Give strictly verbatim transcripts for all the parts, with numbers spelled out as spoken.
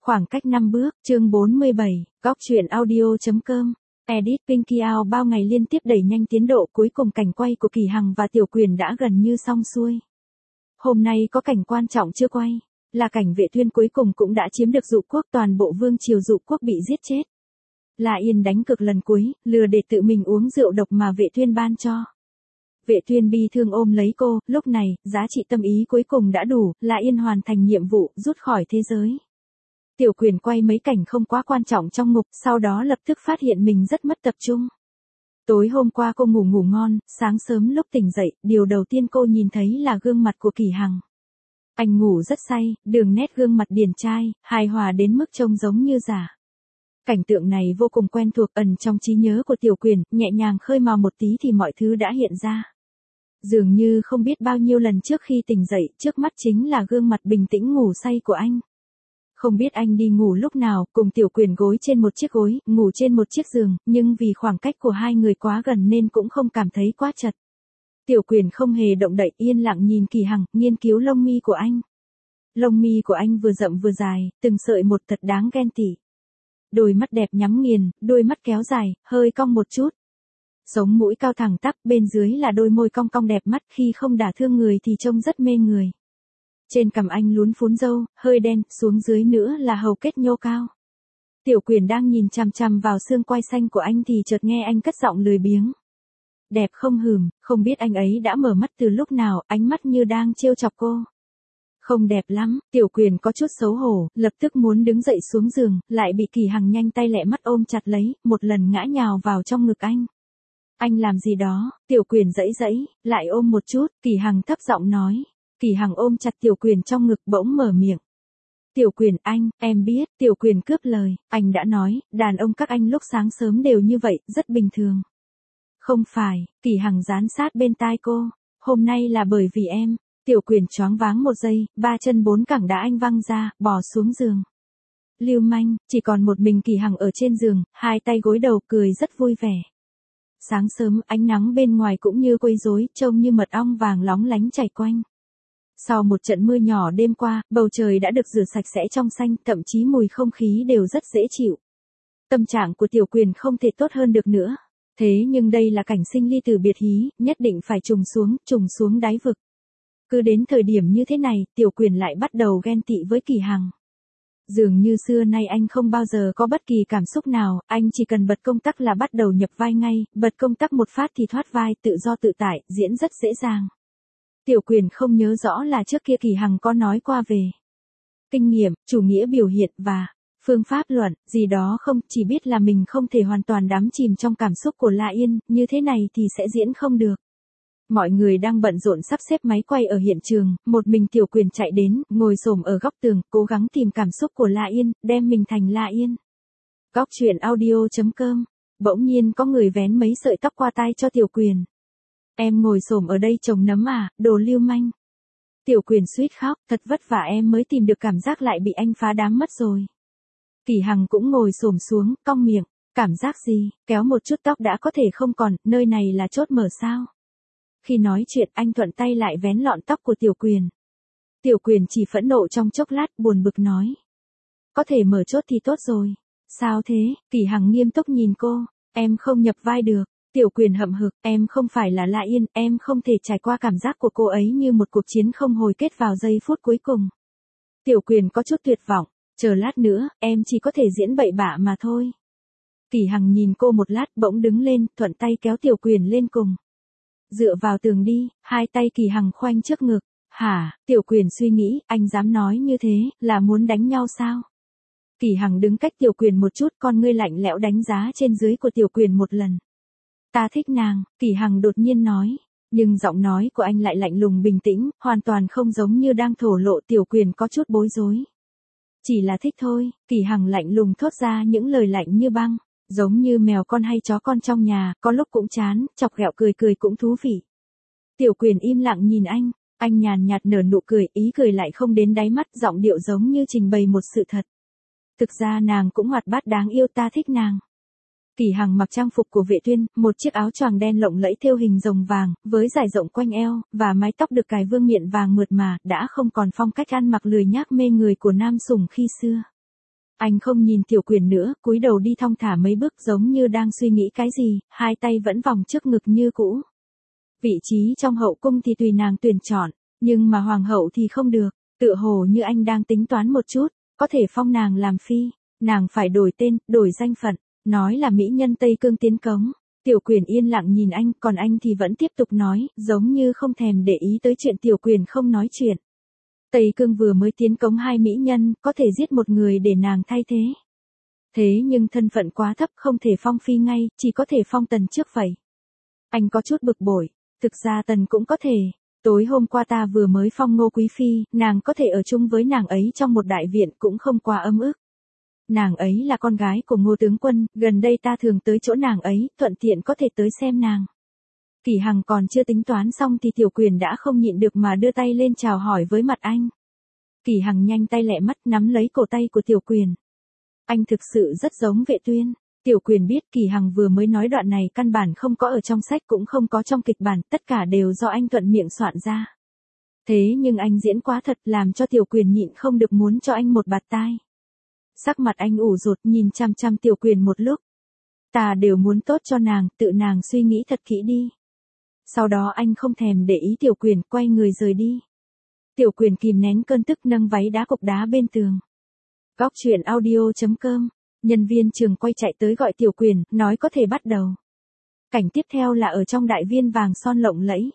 Khoảng cách năm bước, chương bốn mươi bảy, góc truyện audio.com. Edit Pinky Out bao ngày liên tiếp đẩy nhanh tiến độ, cuối cùng cảnh quay của Kỳ Hằng và Tiểu Quyền đã gần như xong xuôi. Hôm nay có cảnh quan trọng chưa quay, là cảnh Vệ Tuyên cuối cùng cũng đã chiếm được Dụ Quốc, toàn bộ vương triều Dụ Quốc bị giết chết. La Yên đánh cược lần cuối, lừa để tự mình uống rượu độc mà Vệ Tuyên ban cho. Vệ Tuyên bi thương ôm lấy cô, lúc này, giá trị tâm ý cuối cùng đã đủ, La Yên hoàn thành nhiệm vụ, rút khỏi thế giới. Tiểu Quyền quay mấy cảnh không quá quan trọng trong ngục, sau đó lập tức phát hiện mình rất mất tập trung. Tối hôm qua cô ngủ ngủ ngon, sáng sớm lúc tỉnh dậy, điều đầu tiên cô nhìn thấy là gương mặt của Kỳ Hằng. Anh ngủ rất say, đường nét gương mặt điển trai, hài hòa đến mức trông giống như giả. Cảnh tượng này vô cùng quen thuộc, ẩn trong trí nhớ của Tiểu Quyền, nhẹ nhàng khơi mào một tí thì mọi thứ đã hiện ra. Dường như không biết bao nhiêu lần trước khi tỉnh dậy, trước mắt chính là gương mặt bình tĩnh ngủ say của anh. Không biết anh đi ngủ lúc nào, cùng Tiểu Quyền gối trên một chiếc gối, ngủ trên một chiếc giường, nhưng vì khoảng cách của hai người quá gần nên cũng không cảm thấy quá chật. Tiểu Quyền không hề động đậy, yên lặng nhìn Kỳ Hằng, nghiên cứu lông mi của anh. Lông mi của anh vừa rậm vừa dài, từng sợi một thật đáng ghen tị. Đôi mắt đẹp nhắm nghiền, đôi mắt kéo dài, hơi cong một chút. Sống mũi cao thẳng tắp, bên dưới là đôi môi cong cong đẹp mắt, khi không đả thương người thì trông rất mê người. Trên cằm anh lún phún râu, hơi đen, xuống dưới nữa là hầu kết nhô cao. Tiểu Quyền đang nhìn chằm chằm vào xương quai xanh của anh thì chợt nghe anh cất giọng lười biếng. Đẹp không hừm, không biết anh ấy đã mở mắt từ lúc nào, ánh mắt như đang trêu chọc cô. Không đẹp lắm, Tiểu Quyền có chút xấu hổ, lập tức muốn đứng dậy xuống giường, lại bị Kỳ Hằng nhanh tay lẹ mắt ôm chặt lấy, một lần ngã nhào vào trong ngực anh. Anh làm gì đó, Tiểu Quyền dãy dãy, lại ôm một chút, Kỳ Hằng thấp giọng nói. Kỳ Hằng ôm chặt Tiểu Quyền trong ngực bỗng mở miệng. Tiểu Quyền anh, em biết, Tiểu Quyền cướp lời, anh đã nói, đàn ông các anh lúc sáng sớm đều như vậy, rất bình thường. Không phải, Kỳ Hằng dán sát bên tai cô, hôm nay là bởi vì em. Tiểu Quyền choáng váng một giây, ba chân bốn cẳng đá anh văng ra, bò xuống giường. Lưu manh, chỉ còn một mình Kỳ Hằng ở trên giường, hai tay gối đầu cười rất vui vẻ. Sáng sớm ánh nắng bên ngoài cũng như quấy rối, trông như mật ong vàng lóng lánh chảy quanh. Sau một trận mưa nhỏ đêm qua, bầu trời đã được rửa sạch sẽ trong xanh, thậm chí mùi không khí đều rất dễ chịu. Tâm trạng của Tiểu Quyền không thể tốt hơn được nữa. Thế nhưng đây là cảnh sinh ly tử biệt hí, nhất định phải trùng xuống, trùng xuống đáy vực. Cứ đến thời điểm như thế này, Tiểu Quyền lại bắt đầu ghen tị với Kỳ Hằng. Dường như xưa nay anh không bao giờ có bất kỳ cảm xúc nào, anh chỉ cần bật công tắc là bắt đầu nhập vai ngay, bật công tắc một phát thì thoát vai, tự do tự tại, diễn rất dễ dàng. Tiểu Quyền không nhớ rõ là trước kia Kỳ Hằng có nói qua về kinh nghiệm, chủ nghĩa biểu hiện và phương pháp luận, gì đó không, chỉ biết là mình không thể hoàn toàn đắm chìm trong cảm xúc của La Yên, như thế này thì sẽ diễn không được. Mọi người đang bận rộn sắp xếp máy quay ở hiện trường, một mình Tiểu Quyền chạy đến, ngồi xổm ở góc tường, cố gắng tìm cảm xúc của La Yên, đem mình thành La Yên. Góc truyện audio.com. Bỗng nhiên có người vén mấy sợi tóc qua tai cho Tiểu Quyền. Em ngồi xổm ở đây trồng nấm à, đồ lưu manh. Tiểu Quyền suýt khóc, thật vất vả em mới tìm được cảm giác lại bị anh phá đám mất rồi. Kỳ Hằng cũng ngồi xổm xuống, cong miệng, cảm giác gì, kéo một chút tóc đã có thể không còn, nơi này là chốt mở sao? Khi nói chuyện anh thuận tay lại vén lọn tóc của Tiểu Quyền. Tiểu Quyền chỉ phẫn nộ trong chốc lát, buồn bực nói. Có thể mở chốt thì tốt rồi. Sao thế? Kỳ Hằng nghiêm túc nhìn cô. Em không nhập vai được. Tiểu Quyền hậm hực, em không phải là La Yên, em không thể trải qua cảm giác của cô ấy như một cuộc chiến không hồi kết vào giây phút cuối cùng. Tiểu Quyền có chút tuyệt vọng, chờ lát nữa, em chỉ có thể diễn bậy bạ mà thôi. Kỳ Hằng nhìn cô một lát bỗng đứng lên, thuận tay kéo Tiểu Quyền lên cùng. Dựa vào tường đi, hai tay Kỳ Hằng khoanh trước ngực. Hả, Tiểu Quyền suy nghĩ, anh dám nói như thế, là muốn đánh nhau sao? Kỳ Hằng đứng cách Tiểu Quyền một chút, con ngươi lạnh lẽo đánh giá trên dưới của Tiểu Quyền một lần. Ta thích nàng, Kỳ Hằng đột nhiên nói, nhưng giọng nói của anh lại lạnh lùng bình tĩnh, hoàn toàn không giống như đang thổ lộ. Tiểu Quyền có chút bối rối. Chỉ là thích thôi, Kỳ Hằng lạnh lùng thốt ra những lời lạnh như băng, giống như mèo con hay chó con trong nhà, có lúc cũng chán, chọc ghẹo cười cười cũng thú vị. Tiểu Quyền im lặng nhìn anh, anh nhàn nhạt nở nụ cười, ý cười lại không đến đáy mắt, giọng điệu giống như trình bày một sự thật. Thực ra nàng cũng hoạt bát đáng yêu, ta thích nàng. Kỳ Hằng mặc trang phục của Vệ Tuyên, một chiếc áo choàng đen lộng lẫy thêu hình rồng vàng, với dải rộng quanh eo, và mái tóc được cài vương miện vàng mượt mà, đã không còn phong cách ăn mặc lười nhác mê người của nam sủng khi xưa. Anh không nhìn Tiểu Quyền nữa, cúi đầu đi thong thả mấy bước giống như đang suy nghĩ cái gì, hai tay vẫn vòng trước ngực như cũ. Vị trí trong hậu cung thì tùy nàng tuyển chọn, nhưng mà hoàng hậu thì không được, tựa hồ như anh đang tính toán một chút, có thể phong nàng làm phi, nàng phải đổi tên, đổi danh phận, nói là mỹ nhân Tây Cương tiến cống. Tiểu Quyền yên lặng nhìn anh, còn anh thì vẫn tiếp tục nói, giống như không thèm để ý tới chuyện Tiểu Quyền không nói chuyện. Tây Cương vừa mới tiến cống hai mỹ nhân, có thể giết một người để nàng thay thế. Thế nhưng thân phận quá thấp không thể phong phi ngay, chỉ có thể phong Tần trước vậy. Anh có chút bực bội, thực ra Tần cũng có thể. Tối hôm qua ta vừa mới phong Ngô Quý Phi, nàng có thể ở chung với nàng ấy trong một đại viện cũng không quá ấm ức. Nàng ấy là con gái của Ngô tướng quân, gần đây ta thường tới chỗ nàng ấy, thuận tiện có thể tới xem nàng. Kỷ Hằng còn chưa tính toán xong thì Tiểu Quyền đã không nhịn được mà đưa tay lên chào hỏi với mặt anh. Kỷ Hằng nhanh tay lẹ mắt nắm lấy cổ tay của Tiểu Quyền. Anh thực sự rất giống Vệ Tuyên. Tiểu Quyền biết Kỷ Hằng vừa mới nói đoạn này căn bản không có ở trong sách cũng không có trong kịch bản, tất cả đều do anh thuận miệng soạn ra. Thế nhưng anh diễn quá thật làm cho Tiểu Quyền nhịn không được muốn cho anh một bạt tai. Sắc mặt anh ủ rột nhìn chăm chăm Tiểu Quyền một lúc. Ta đều muốn tốt cho nàng, tự nàng suy nghĩ thật kỹ đi. Sau đó anh không thèm để ý Tiểu Quyền, quay người rời đi. Tiểu Quyền kìm nén cơn tức nâng váy đá cục đá bên tường. Góc truyện audio chấm com, nhân viên trường quay chạy tới gọi Tiểu Quyền, nói có thể bắt đầu. Cảnh tiếp theo là ở trong đại viên vàng son lộng lẫy.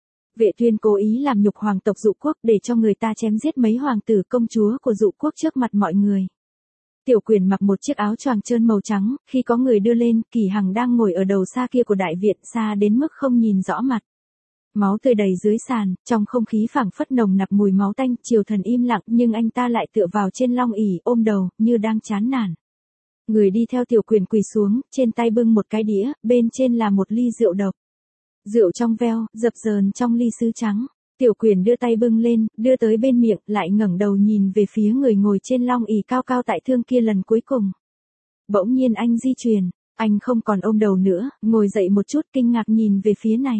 Vệ Tuyên cố ý làm nhục hoàng tộc Dụ quốc để cho người ta chém giết mấy hoàng tử công chúa của Dụ quốc trước mặt mọi người. Tiểu Quyền mặc một chiếc áo choàng trơn màu trắng, khi có người đưa lên, Kỷ Hằng đang ngồi ở đầu xa kia của đại viện, xa đến mức không nhìn rõ mặt. Máu tươi đầy dưới sàn, trong không khí phảng phất nồng nặc mùi máu tanh, Triều Thần im lặng, nhưng anh ta lại tựa vào trên long ỷ, ôm đầu, như đang chán nản. Người đi theo Tiểu Quyền quỳ xuống, trên tay bưng một cái đĩa, bên trên là một ly rượu độc. Rượu trong veo, dập dờn trong ly sứ trắng. Tiểu Quyền đưa tay bưng lên, đưa tới bên miệng, lại ngẩng đầu nhìn về phía người ngồi trên long ỷ cao cao tại thương kia lần cuối cùng. Bỗng nhiên anh di chuyển, anh không còn ôm đầu nữa, ngồi dậy một chút kinh ngạc nhìn về phía này.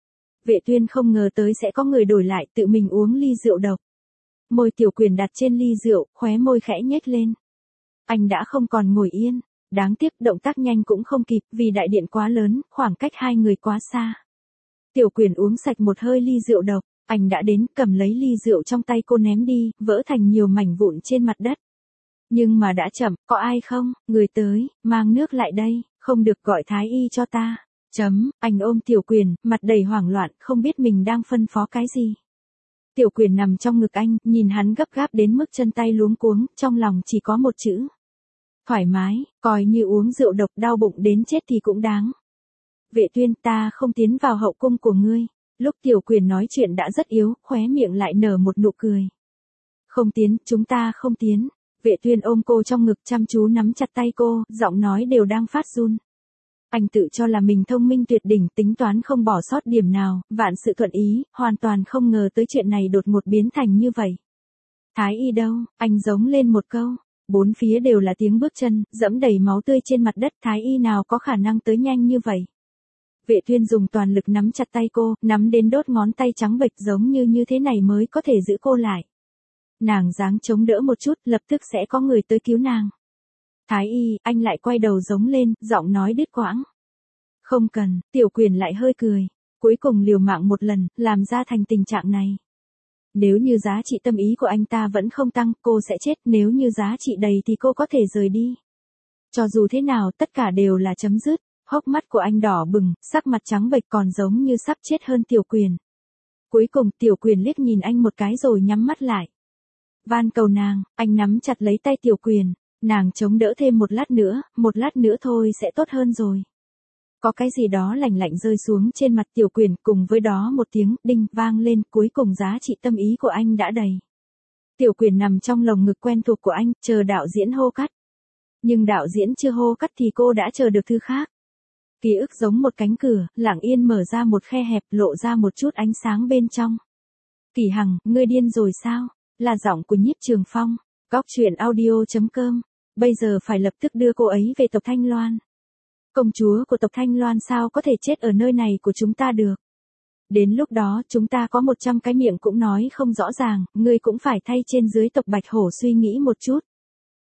Vệ Tuyên không ngờ tới sẽ có người đổi lại tự mình uống ly rượu độc. Môi Tiểu Quyền đặt trên ly rượu, khóe môi khẽ nhếch lên. Anh đã không còn ngồi yên, đáng tiếc động tác nhanh cũng không kịp vì đại điện quá lớn, khoảng cách hai người quá xa. Tiểu Quyền uống sạch một hơi ly rượu độc, anh đã đến cầm lấy ly rượu trong tay cô ném đi, vỡ thành nhiều mảnh vụn trên mặt đất. Nhưng mà đã chậm, có ai không, người tới, mang nước lại đây, không được gọi thái y cho ta. Chấm, anh ôm Tiểu Quyền, mặt đầy hoảng loạn, không biết mình đang phân phó cái gì. Tiểu Quyền nằm trong ngực anh, nhìn hắn gấp gáp đến mức chân tay luống cuống, trong lòng chỉ có một chữ. Thoải mái, coi như uống rượu độc đau bụng đến chết thì cũng đáng. Vệ Tuyên, ta không tiến vào hậu cung của ngươi. Lúc Tiểu Quyền nói chuyện đã rất yếu, khóe miệng lại nở một nụ cười. Không tiến, chúng ta không tiến. Vệ Tuyên ôm cô trong ngực chăm chú nắm chặt tay cô, giọng nói đều đang phát run. Anh tự cho là mình thông minh tuyệt đỉnh, tính toán không bỏ sót điểm nào, vạn sự thuận ý, hoàn toàn không ngờ tới chuyện này đột ngột biến thành như vậy. Thái y đâu, anh giống lên một câu. Bốn phía đều là tiếng bước chân, dẫm đầy máu tươi trên mặt đất, thái y nào có khả năng tới nhanh như vậy. Vệ Tuyên dùng toàn lực nắm chặt tay cô, nắm đến đốt ngón tay trắng bệch giống như như thế này mới có thể giữ cô lại. Nàng dáng chống đỡ một chút, lập tức sẽ có người tới cứu nàng. Thái y, anh lại quay đầu giống lên, giọng nói đứt quãng. Không cần, Tiểu Quyền lại hơi cười. Cuối cùng liều mạng một lần, làm ra thành tình trạng này. Nếu như giá trị tâm ý của anh ta vẫn không tăng, cô sẽ chết, nếu như giá trị đầy thì cô có thể rời đi. Cho dù thế nào, tất cả đều là chấm dứt. Hốc mắt của anh đỏ bừng, sắc mặt trắng bệch còn giống như sắp chết hơn Tiểu Quyền. Cuối cùng Tiểu Quyền liếc nhìn anh một cái rồi nhắm mắt lại. Van cầu nàng, anh nắm chặt lấy tay Tiểu Quyền. Nàng chống đỡ thêm một lát nữa, một lát nữa thôi sẽ tốt hơn rồi. Có cái gì đó lạnh lạnh rơi xuống trên mặt Tiểu Quyền, cùng với đó một tiếng đinh vang lên, cuối cùng giá trị tâm ý của anh đã đầy. Tiểu Quyền nằm trong lồng ngực quen thuộc của anh, chờ đạo diễn hô cắt. Nhưng đạo diễn chưa hô cắt thì cô đã chờ được thứ khác. Ký ức giống một cánh cửa, lặng yên mở ra một khe hẹp, lộ ra một chút ánh sáng bên trong. Kỷ Hằng, ngươi điên rồi sao? Là giọng của Nhiếp Trường Phong. Góc truyện audio chấm com. Bây giờ phải lập tức đưa cô ấy về tộc Thanh Loan. Công chúa của tộc Thanh Loan sao có thể chết ở nơi này của chúng ta được? Đến lúc đó chúng ta có một trăm cái miệng cũng nói không rõ ràng, ngươi cũng phải thay trên dưới tộc Bạch Hổ suy nghĩ một chút.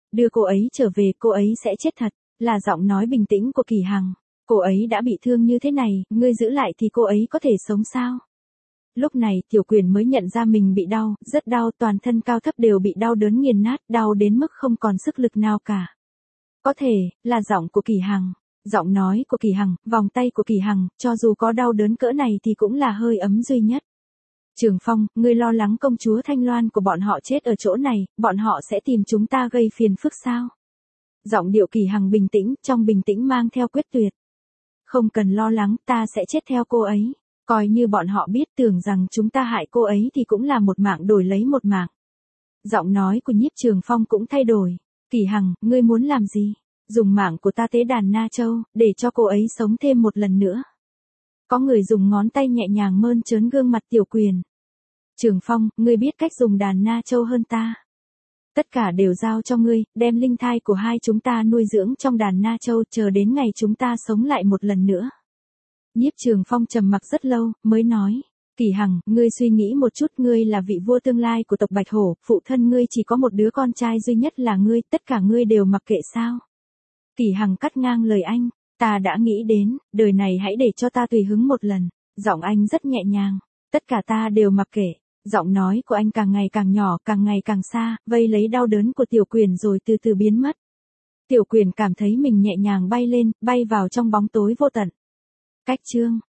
đưa cô ấy trở về, cô ấy sẽ chết thật, là giọng nói bình tĩnh của Kỳ Hằng. Cô ấy đã bị thương như thế này, ngươi giữ lại thì cô ấy có thể sống sao? Lúc này Tiểu Quyền mới nhận ra mình bị đau, rất đau, toàn thân cao thấp đều bị đau đớn nghiền nát, đau đến mức không còn sức lực nào cả. Có thể, là giọng của Kỳ Hằng. Giọng nói của Kỳ Hằng, vòng tay của Kỳ Hằng, cho dù có đau đớn cỡ này thì cũng là hơi ấm duy nhất. Trường Phong, ngươi lo lắng công chúa Thanh Loan của bọn họ chết ở chỗ này, bọn họ sẽ tìm chúng ta gây phiền phức sao? Giọng điệu Kỳ Hằng bình tĩnh, trong bình tĩnh mang theo quyết tuyệt. Không cần lo lắng, ta sẽ chết theo cô ấy. Coi như bọn họ biết, tưởng rằng chúng ta hại cô ấy thì cũng là một mạng đổi lấy một mạng. Giọng nói của Nhiếp Trường Phong cũng thay đổi. Kỳ Hằng, ngươi muốn làm gì? Dùng mạng của ta tế đàn Na Châu, để cho cô ấy sống thêm một lần nữa. Có người dùng ngón tay nhẹ nhàng mơn trớn gương mặt Tiểu Quyền. Trường Phong, ngươi biết cách dùng đàn Na Châu hơn ta. Tất cả đều giao cho ngươi, đem linh thai của hai chúng ta nuôi dưỡng trong đàn Na Châu, chờ đến ngày chúng ta sống lại một lần nữa. Nhiếp Trường Phong trầm mặc rất lâu, mới nói. Kỳ Hằng, ngươi suy nghĩ một chút, ngươi là vị vua tương lai của tộc Bạch Hổ, phụ thân ngươi chỉ có một đứa con trai duy nhất là ngươi, tất cả ngươi đều mặc kệ sao? Kỳ Hằng cắt ngang lời anh, ta đã nghĩ đến, đời này hãy để cho ta tùy hứng một lần. Giọng anh rất nhẹ nhàng, tất cả ta đều mặc kệ. Giọng nói của anh càng ngày càng nhỏ, càng ngày càng xa, vây lấy đau đớn của Tiểu Quyền rồi từ từ biến mất. Tiểu Quyền cảm thấy mình nhẹ nhàng bay lên, bay vào trong bóng tối vô tận. Cách chương